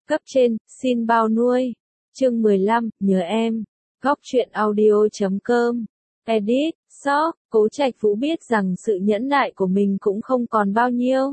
Cấp trên, xin bao nuôi. Chương 15, nhớ em. Góc truyện audio.com. Edit, Shop. Cố Trạch Vũ biết rằng sự nhẫn nại của mình cũng không còn bao nhiêu.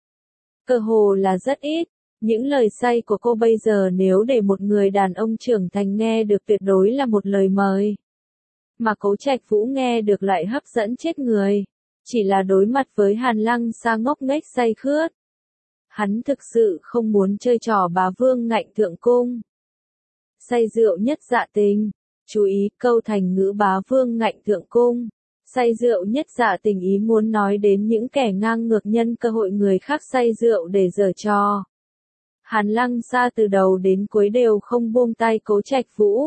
Cơ hồ là rất ít. Những lời say của cô bây giờ nếu để một người đàn ông trưởng thành nghe được tuyệt đối là một lời mời. Mà Cố Trạch Vũ nghe được lại hấp dẫn chết người. Chỉ là đối mặt với Hàn Lăng Sa ngốc nghếch say khướt. Hắn thực sự không muốn chơi trò bá vương ngạnh thượng cung. Say rượu nhất dạ tình. Chú ý câu thành ngữ bá vương ngạnh thượng cung. Say rượu nhất dạ tình ý muốn nói đến những kẻ ngang ngược nhân cơ hội người khác say rượu để giở trò. Hàn Lăng Sa từ đầu đến cuối đều không buông tay Cố Trạch Vũ.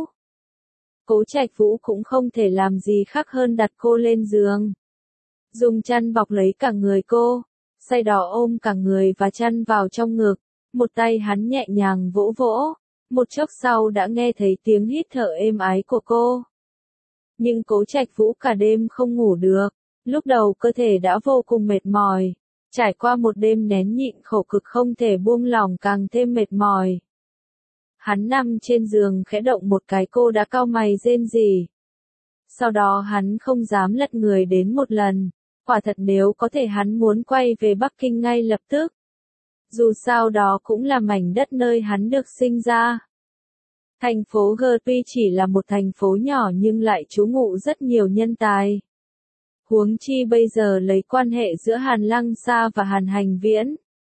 Cố Trạch Vũ cũng không thể làm gì khác hơn đặt cô lên giường. Dùng chăn bọc lấy cả người cô, say đỏ ôm cả người và chăn vào trong ngực, một tay hắn nhẹ nhàng vỗ vỗ, một chốc sau đã nghe thấy tiếng hít thở êm ái của cô. Nhưng Cố Trạch Vũ cả đêm không ngủ được, lúc đầu cơ thể đã vô cùng mệt mỏi, trải qua một đêm nén nhịn khổ cực không thể buông lỏng càng thêm mệt mỏi. Hắn nằm trên giường khẽ động một cái cô đã cau mày rên rỉ. Sau đó hắn không dám lật người đến một lần. Quả thật nếu có thể hắn muốn quay về Bắc Kinh ngay lập tức. Dù sao đó cũng là mảnh đất nơi hắn được sinh ra. Thành phố G tuy chỉ là một thành phố nhỏ nhưng lại trú ngụ rất nhiều nhân tài. Huống chi bây giờ lấy quan hệ giữa Hàn Lăng Sa và Hàn Hành Viễn.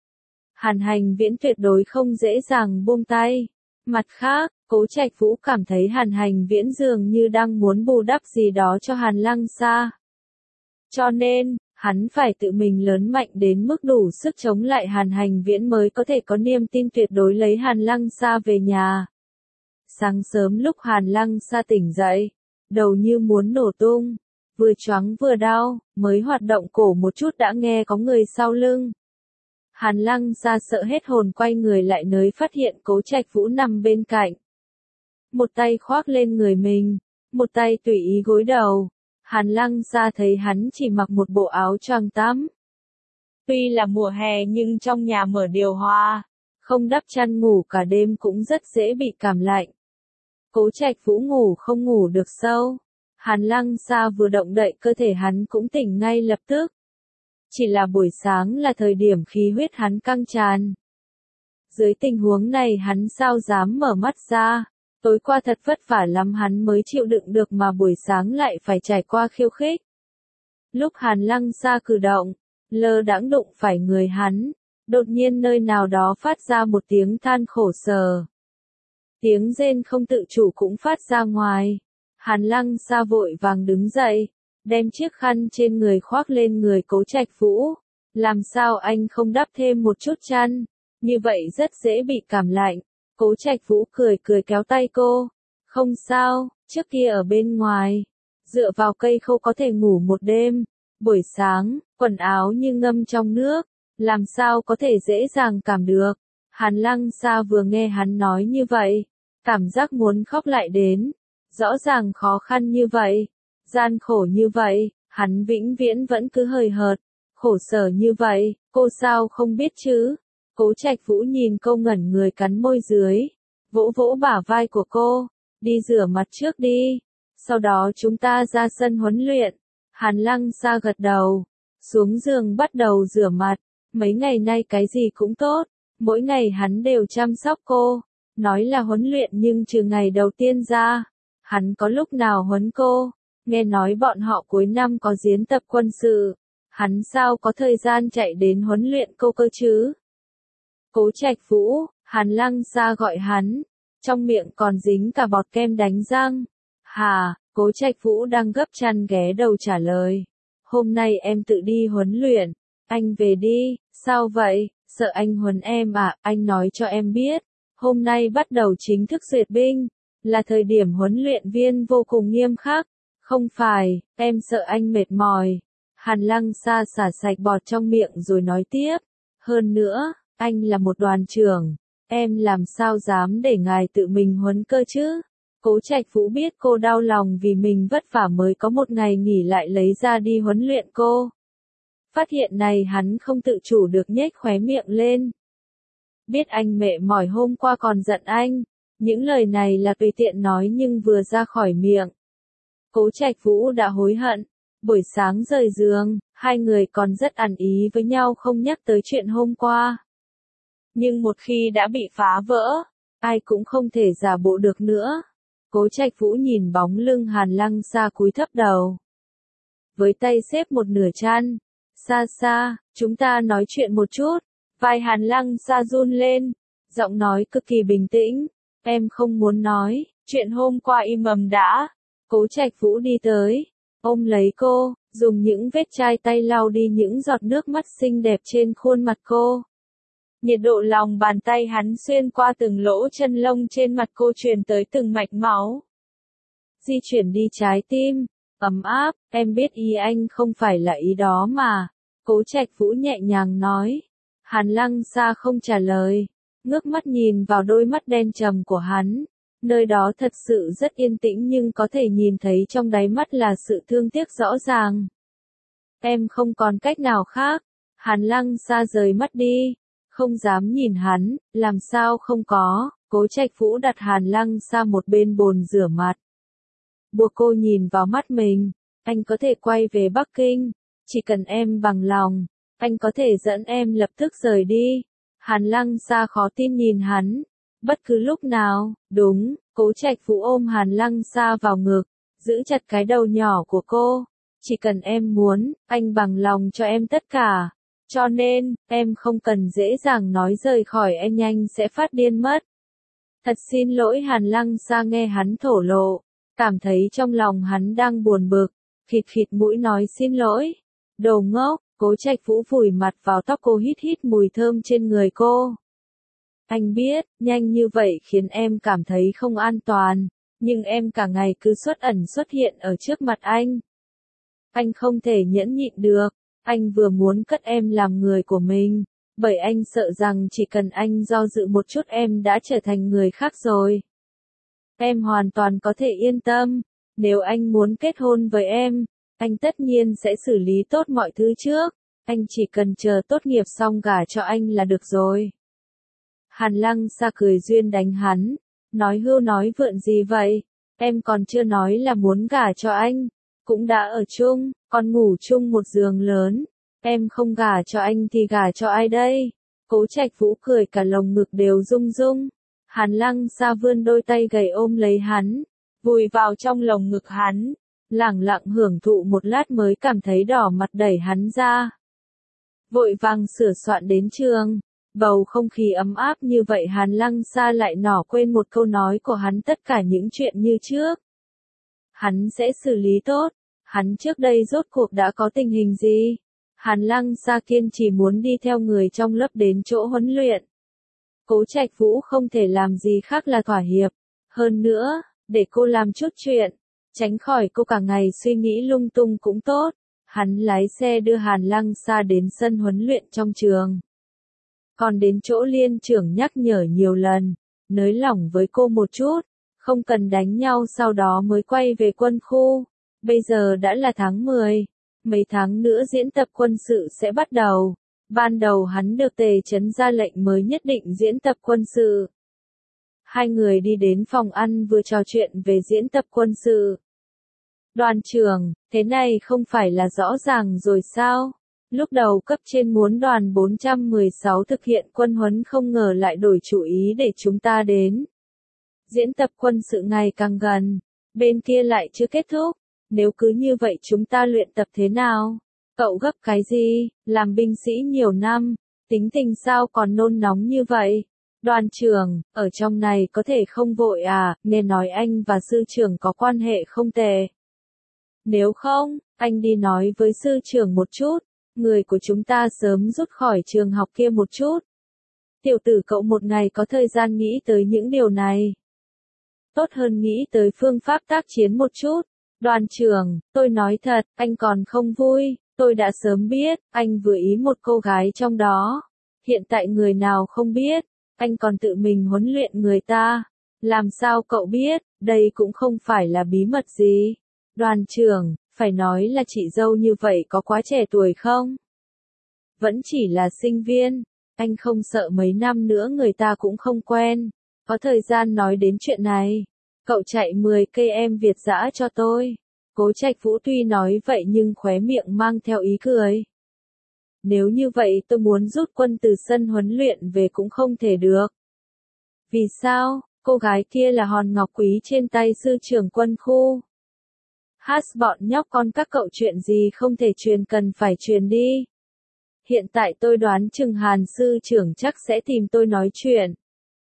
Hàn Hành Viễn tuyệt đối không dễ dàng buông tay. Mặt khác, Cố Trạch Vũ cảm thấy Hàn Hành Viễn dường như đang muốn bù đắp gì đó cho Hàn Lăng Sa. Cho nên, hắn phải tự mình lớn mạnh đến mức đủ sức chống lại Hàn Hành Viễn mới có thể có niềm tin tuyệt đối lấy Hàn Lăng Sa về nhà. Sáng sớm lúc Hàn Lăng Sa tỉnh dậy, đầu như muốn nổ tung, vừa choáng vừa đau, mới hoạt động cổ một chút đã nghe có người sau lưng. Hàn Lăng Sa sợ hết hồn quay người lại nơi phát hiện Cố Trạch Vũ nằm bên cạnh. Một tay khoác lên người mình, một tay tùy ý gối đầu. Hàn Lăng Sa thấy hắn chỉ mặc một bộ áo choàng tắm. Tuy là mùa hè nhưng trong nhà mở điều hòa, không đắp chăn ngủ cả đêm cũng rất dễ bị cảm lạnh. Cố Trạch Vũ ngủ không ngủ được sâu. Hàn Lăng Sa vừa động đậy cơ thể hắn cũng tỉnh ngay lập tức. Chỉ là buổi sáng là thời điểm khí huyết hắn căng tràn. Dưới tình huống này hắn sao dám mở mắt ra. Tối qua thật vất vả lắm hắn mới chịu đựng được mà buổi sáng lại phải trải qua khiêu khích. Lúc Hàn Lăng Sa cử động, lơ đãng đụng phải người hắn, đột nhiên nơi nào đó phát ra một tiếng than khổ sở. Tiếng rên không tự chủ cũng phát ra ngoài. Hàn Lăng Sa vội vàng đứng dậy, đem chiếc khăn trên người khoác lên người Cố Trạch Vũ. Làm sao anh không đắp thêm một chút chăn, như vậy rất dễ bị cảm lạnh. Cố Trạch Vũ cười kéo tay cô. Không sao, trước kia ở bên ngoài, dựa vào cây khô có thể ngủ một đêm. Buổi sáng, quần áo như ngâm trong nước, làm sao có thể dễ dàng cảm được. Hàn Lăng Sa vừa nghe hắn nói như vậy, cảm giác muốn khóc lại đến. Rõ ràng khó khăn như vậy, gian khổ như vậy, hắn vĩnh viễn vẫn cứ hời hợt, khổ sở như vậy, cô sao không biết chứ? Cố Trạch Vũ nhìn cô ngẩn người cắn môi dưới, vỗ vỗ bả vai của cô, đi rửa mặt trước đi, sau đó chúng ta ra sân huấn luyện. Hàn Lăng Sa gật đầu, xuống giường bắt đầu rửa mặt, mấy ngày nay cái gì cũng tốt, mỗi ngày hắn đều chăm sóc cô, nói là huấn luyện nhưng trừ ngày đầu tiên ra, hắn có lúc nào huấn cô, nghe nói bọn họ cuối năm có diễn tập quân sự, hắn sao có thời gian chạy đến huấn luyện cô cơ chứ? Cố Trạch Vũ, Hàn Lăng Sa gọi hắn, trong miệng còn dính cả bọt kem đánh răng. Hà, Cố Trạch Vũ đang gấp chăn ghé đầu trả lời. Hôm nay em tự đi huấn luyện, anh về đi, sao vậy, sợ anh huấn em à, anh nói cho em biết, hôm nay bắt đầu chính thức duyệt binh, là thời điểm huấn luyện viên vô cùng nghiêm khắc, không phải, em sợ anh mệt mỏi. Hàn Lăng Sa xả sạch bọt trong miệng rồi nói tiếp, hơn nữa, anh là một đoàn trưởng, em làm sao dám để ngài tự mình huấn cơ chứ? Cố Trạch Vũ biết cô đau lòng vì mình vất vả mới có một ngày nghỉ lại lấy ra đi huấn luyện cô. Phát hiện này hắn không tự chủ được nhếch khóe miệng lên. biết anh mệt mỏi hôm qua còn giận anh. Những lời này là tùy tiện nói nhưng vừa ra khỏi miệng. Cố Trạch Vũ đã hối hận. Buổi sáng rời giường, hai người còn rất ăn ý với nhau không nhắc tới chuyện hôm qua. Nhưng một khi đã bị phá vỡ, ai cũng không thể giả bộ được nữa. Cố Trạch Vũ nhìn bóng lưng Hàn Lăng Sa cúi thấp đầu. Với tay xếp một nửa chăn. Sa Sa, chúng ta nói chuyện một chút. Vai Hàn Lăng Sa run lên. Giọng nói cực kỳ bình tĩnh. Em không muốn nói, chuyện hôm qua im ầm đã. Cố Trạch Vũ đi tới, ôm lấy cô, dùng những vết chai tay lau đi những giọt nước mắt xinh đẹp trên khuôn mặt cô. Nhiệt độ lòng bàn tay hắn xuyên qua từng lỗ chân lông trên mặt cô truyền tới từng mạch máu. Di chuyển đi trái tim, ấm áp, em biết ý anh không phải là ý đó mà. Cố Trạch Vũ nhẹ nhàng nói. Hàn Lăng Sa không trả lời, ngước mắt nhìn vào đôi mắt đen trầm của hắn. Nơi đó thật sự rất yên tĩnh nhưng có thể nhìn thấy trong đáy mắt là sự thương tiếc rõ ràng. Em không còn cách nào khác. Hàn Lăng Sa rời mắt đi, không dám nhìn hắn, làm sao không có. Cố Trạch Vũ đặt Hàn Lăng Sa một bên bồn rửa mặt. Buộc cô nhìn vào mắt mình. Anh có thể quay về Bắc Kinh, chỉ cần em bằng lòng, anh có thể dẫn em lập tức rời đi. Hàn Lăng Sa khó tin nhìn hắn. Bất cứ lúc nào, đúng, Cố Trạch Vũ ôm Hàn Lăng Sa vào ngực, giữ chặt cái đầu nhỏ của cô. Chỉ cần em muốn, anh bằng lòng cho em tất cả. Cho nên, em không cần dễ dàng nói rời khỏi em nhanh sẽ phát điên mất. Thật xin lỗi. Hàn Lăng Sa nghe hắn thổ lộ, cảm thấy trong lòng hắn đang buồn bực, khịt khịt mũi nói xin lỗi. Đồ ngốc. Cố Trạch Vũ vùi mặt vào tóc cô, hít hít mùi thơm trên người cô. Anh biết, nhanh như vậy khiến em cảm thấy không an toàn, nhưng em cả ngày cứ xuất ẩn xuất hiện ở trước mặt anh. Anh không thể nhẫn nhịn được, anh vừa muốn cất em làm người của mình, bởi anh sợ rằng chỉ cần anh do dự một chút em đã trở thành người khác rồi. Em hoàn toàn có thể yên tâm, nếu anh muốn kết hôn với em, anh tất nhiên sẽ xử lý tốt mọi thứ trước, anh chỉ cần chờ tốt nghiệp xong gả cho anh là được rồi. Hàn Lăng Sa cười duyên đánh hắn, nói hưu nói vượn gì vậy, em còn chưa nói là muốn gả cho anh, cũng đã ở chung, còn ngủ chung một giường lớn, em không gả cho anh thì gả cho ai đây? Cố Trạch Vũ cười cả lồng ngực đều rung rung. Hàn Lăng Sa vươn đôi tay gầy ôm lấy hắn, vùi vào trong lồng ngực hắn, lẳng lặng hưởng thụ một lát mới cảm thấy đỏ mặt đẩy hắn ra. Vội vàng sửa soạn đến trường, bầu không khí ấm áp như vậy Hàn Lăng Sa lại nỏ quên một câu nói của hắn, tất cả những chuyện như trước. Hắn sẽ xử lý tốt, hắn trước đây rốt cuộc đã có tình hình gì? Hàn Lăng Sa kiên trì muốn đi theo người trong lớp đến chỗ huấn luyện. Cố Trạch Vũ không thể làm gì khác là thỏa hiệp. Hơn nữa, để cô làm chút chuyện, tránh khỏi cô cả ngày suy nghĩ lung tung cũng tốt. Hắn lái xe đưa Hàn Lăng Sa đến sân huấn luyện trong trường. Còn đến chỗ liên trưởng nhắc nhở nhiều lần, nới lỏng với cô một chút, không cần đánh nhau sau đó mới quay về quân khu. Bây giờ đã là tháng 10, mấy tháng nữa diễn tập quân sự sẽ bắt đầu. Ban đầu hắn được Tề Chấn ra lệnh mới nhất định diễn tập quân sự. Hai người đi đến phòng ăn vừa trò chuyện về diễn tập quân sự. Đoàn trưởng, thế này không phải là rõ ràng rồi sao? Lúc đầu cấp trên muốn đoàn 416 thực hiện quân huấn không ngờ lại đổi chủ ý để chúng ta đến. Diễn tập quân sự ngày càng gần, bên kia lại chưa kết thúc, nếu cứ như vậy chúng ta luyện tập thế nào? Cậu gấp cái gì, làm binh sĩ nhiều năm, tính tình sao còn nôn nóng như vậy? Đoàn trưởng, ở trong này có thể không vội à, nghe nói anh và sư trưởng có quan hệ không tệ. Nếu không, anh đi nói với sư trưởng một chút, người của chúng ta sớm rút khỏi trường học kia một chút. Tiểu tử cậu một ngày có thời gian nghĩ tới những điều này. Tốt hơn nghĩ tới phương pháp tác chiến một chút. Đoàn trưởng, tôi nói thật, anh còn không vui, tôi đã sớm biết, anh vừa ý một cô gái trong đó. Hiện tại người nào không biết, anh còn tự mình huấn luyện người ta. Làm sao cậu biết, đây cũng không phải là bí mật gì. Đoàn trưởng, phải nói là chị dâu như vậy có quá trẻ tuổi không? Vẫn chỉ là sinh viên, Anh không sợ mấy năm nữa người ta cũng không quen, có thời gian nói đến chuyện này. Cậu chạy 10 cây em Việt dã cho tôi. Cố Trạch Vũ tuy nói vậy nhưng khóe miệng mang theo ý cười. Nếu như vậy tôi muốn rút quân từ sân huấn luyện về cũng không thể được. Vì sao? Cô gái kia là hòn ngọc quý trên tay sư trưởng quân khu. Hát bọn nhóc con các cậu chuyện gì không thể truyền cần phải truyền đi. Hiện tại tôi đoán chừng Hàn sư trưởng chắc sẽ tìm tôi nói chuyện.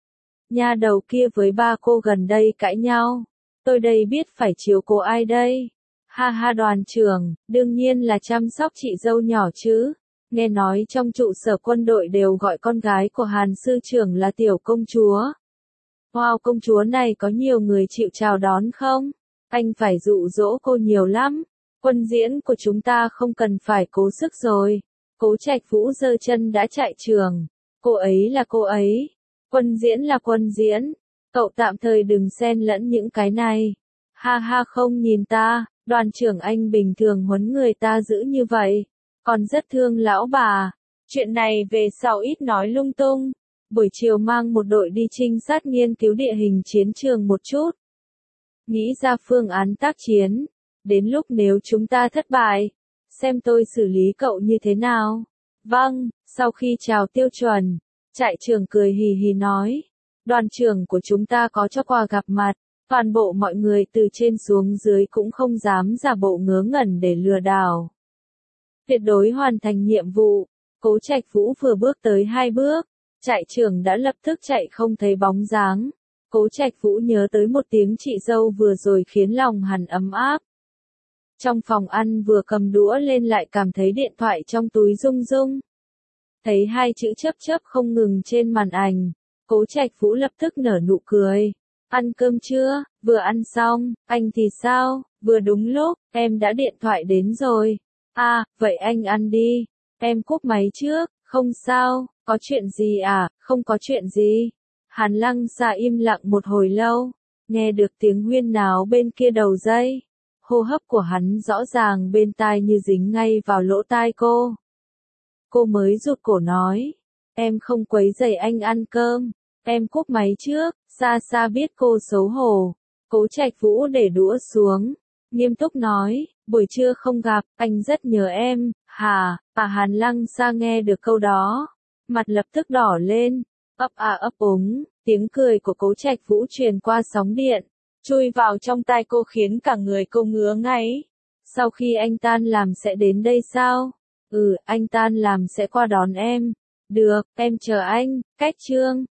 Nha đầu kia với ba cô gần đây cãi nhau. Tôi đây biết phải chiếu cố ai đây? Ha ha đoàn trưởng, đương nhiên là chăm sóc chị dâu nhỏ chứ. Nghe nói trong trụ sở quân đội đều gọi con gái của Hàn sư trưởng là tiểu công chúa. Wow, công chúa này có nhiều người chịu chào đón không? Anh phải dụ dỗ cô nhiều lắm. Quân diễn của chúng ta không cần phải cố sức rồi. Cố Trạch Vũ giơ chân đã chạy trường. Cô ấy là cô ấy. Quân diễn là quân diễn. Cậu tạm thời đừng xen lẫn những cái này. Ha ha không nhìn ta, đoàn trưởng anh bình thường huấn người ta giữ như vậy. Còn rất thương lão bà. Chuyện này về sau ít nói lung tung. Buổi chiều mang một đội đi trinh sát nghiên cứu địa hình chiến trường một chút. Nghĩ ra phương án tác chiến. Đến lúc nếu chúng ta thất bại, xem tôi xử lý cậu như thế nào. Vâng, sau khi chào tiêu chuẩn, trại trưởng cười hì hì nói. Đoàn trưởng của chúng ta có cho quà gặp mặt. Toàn bộ mọi người từ trên xuống dưới cũng không dám giả bộ ngớ ngẩn để lừa đảo. Tuyệt đối hoàn thành nhiệm vụ. Cố Trạch Vũ vừa bước tới 2 bước. Trại trưởng đã lập tức chạy không thấy bóng dáng. Cố Trạch Vũ nhớ tới một tiếng chị dâu vừa rồi khiến lòng hắn ấm áp. Trong phòng ăn vừa cầm đũa lên lại cảm thấy điện thoại trong túi rung rung. Thấy 2 chữ chớp chớp không ngừng trên màn ảnh. Cố Trạch Vũ lập tức nở nụ cười. Ăn cơm chưa? Vừa ăn xong. Anh thì sao? Vừa đúng lúc, em đã điện thoại đến rồi. À, vậy anh ăn đi. Em cúp máy trước. Không sao, có chuyện gì à? Không có chuyện gì. Hàn Lăng Sa im lặng một hồi lâu, nghe được tiếng huyên náo bên kia đầu dây. Hô hấp của hắn rõ ràng bên tai như dính ngay vào lỗ tai cô. Cô mới rụt cổ nói, em không quấy rầy anh ăn cơm, em cúp máy trước. Sa Sa biết cô xấu hổ. Cố Trạch Vũ để đũa xuống, nghiêm túc nói, buổi trưa không gặp, anh rất nhớ em. Hả? Hàn Lăng Sa nghe được câu đó, mặt lập tức đỏ lên, ấp ấp úng, tiếng cười của Cố Trạch Vũ truyền qua sóng điện, chui vào trong tai cô khiến cả người cô ngứa ngáy. Sau khi anh tan làm sẽ đến đây sao? Ừ, anh tan làm sẽ qua đón em. Được, em chờ anh. Cách Trương.